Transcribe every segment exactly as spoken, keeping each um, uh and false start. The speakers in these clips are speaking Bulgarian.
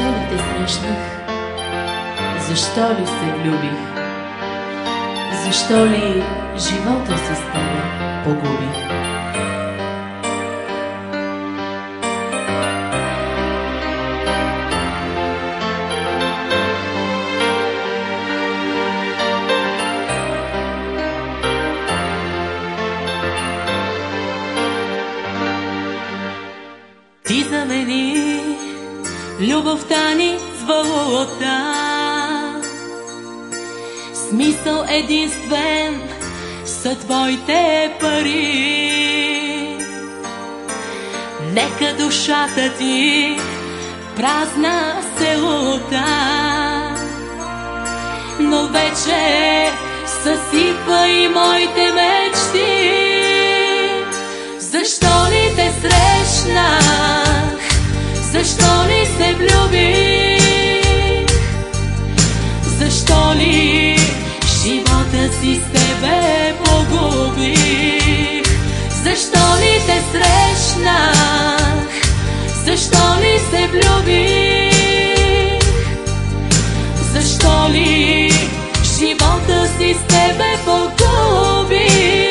ли те срещнах? Защо ли се влюбих? Защо ли живота си с тебе погубих? Ти замени любовта ни с валута, смисъл единствен са твоите пари. Нека душата ти празна се лута, но вече съсипа и моите мечти. Защо ли те срещнах? Защо ли се влюбих? Защо ли живота си с тебе погубих? Защо ли те срещнах? Защо ли се влюбих? Защо ли живота си с тебе погубих?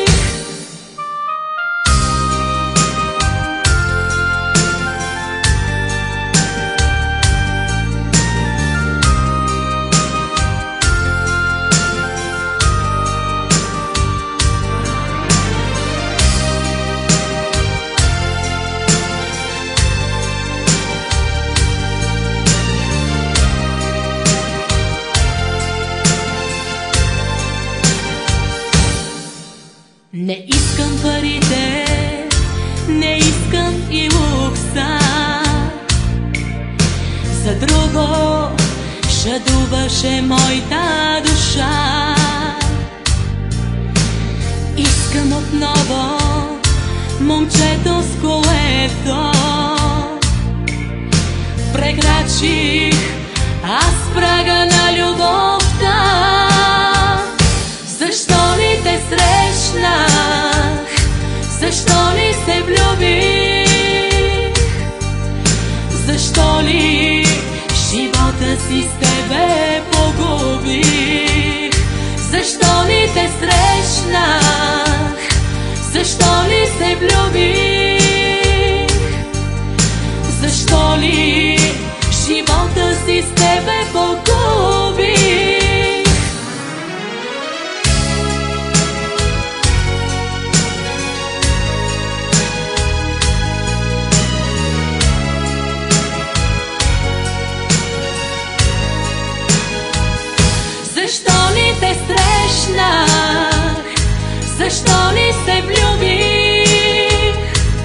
Не искам парите, не искам и лукса, за друго шадуваше моята душа. Искам отново момчето с колето. Прекрачих аз прага на любовта. Защо ли те срещнах? Защо ли се влюбих? Защо ли живота си с тебе погубих? Защо ли те срещнах? Защо ли се влюбих? Защо ли живота си с тебе погубих? Защо ли те срещнах? Защо ли се влюбих?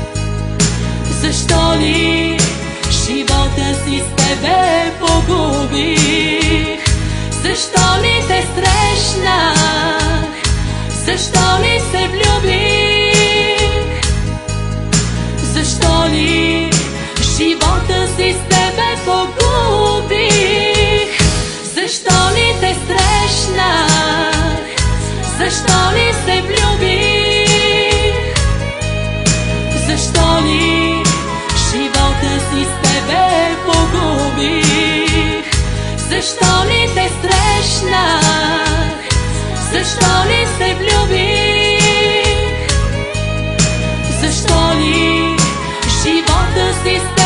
Защо ли живота си с тебе погубих? Защо ли те срещнах? Защо ли се влюбих? Защо ли живота си с тебе погубих? Защо ли те срещнах? Защо ли се влюбих? Защо ли живота си с тебе погубих? Защо ли те срещнах? Защо ли се влюбих? Защо ли живота си с тебе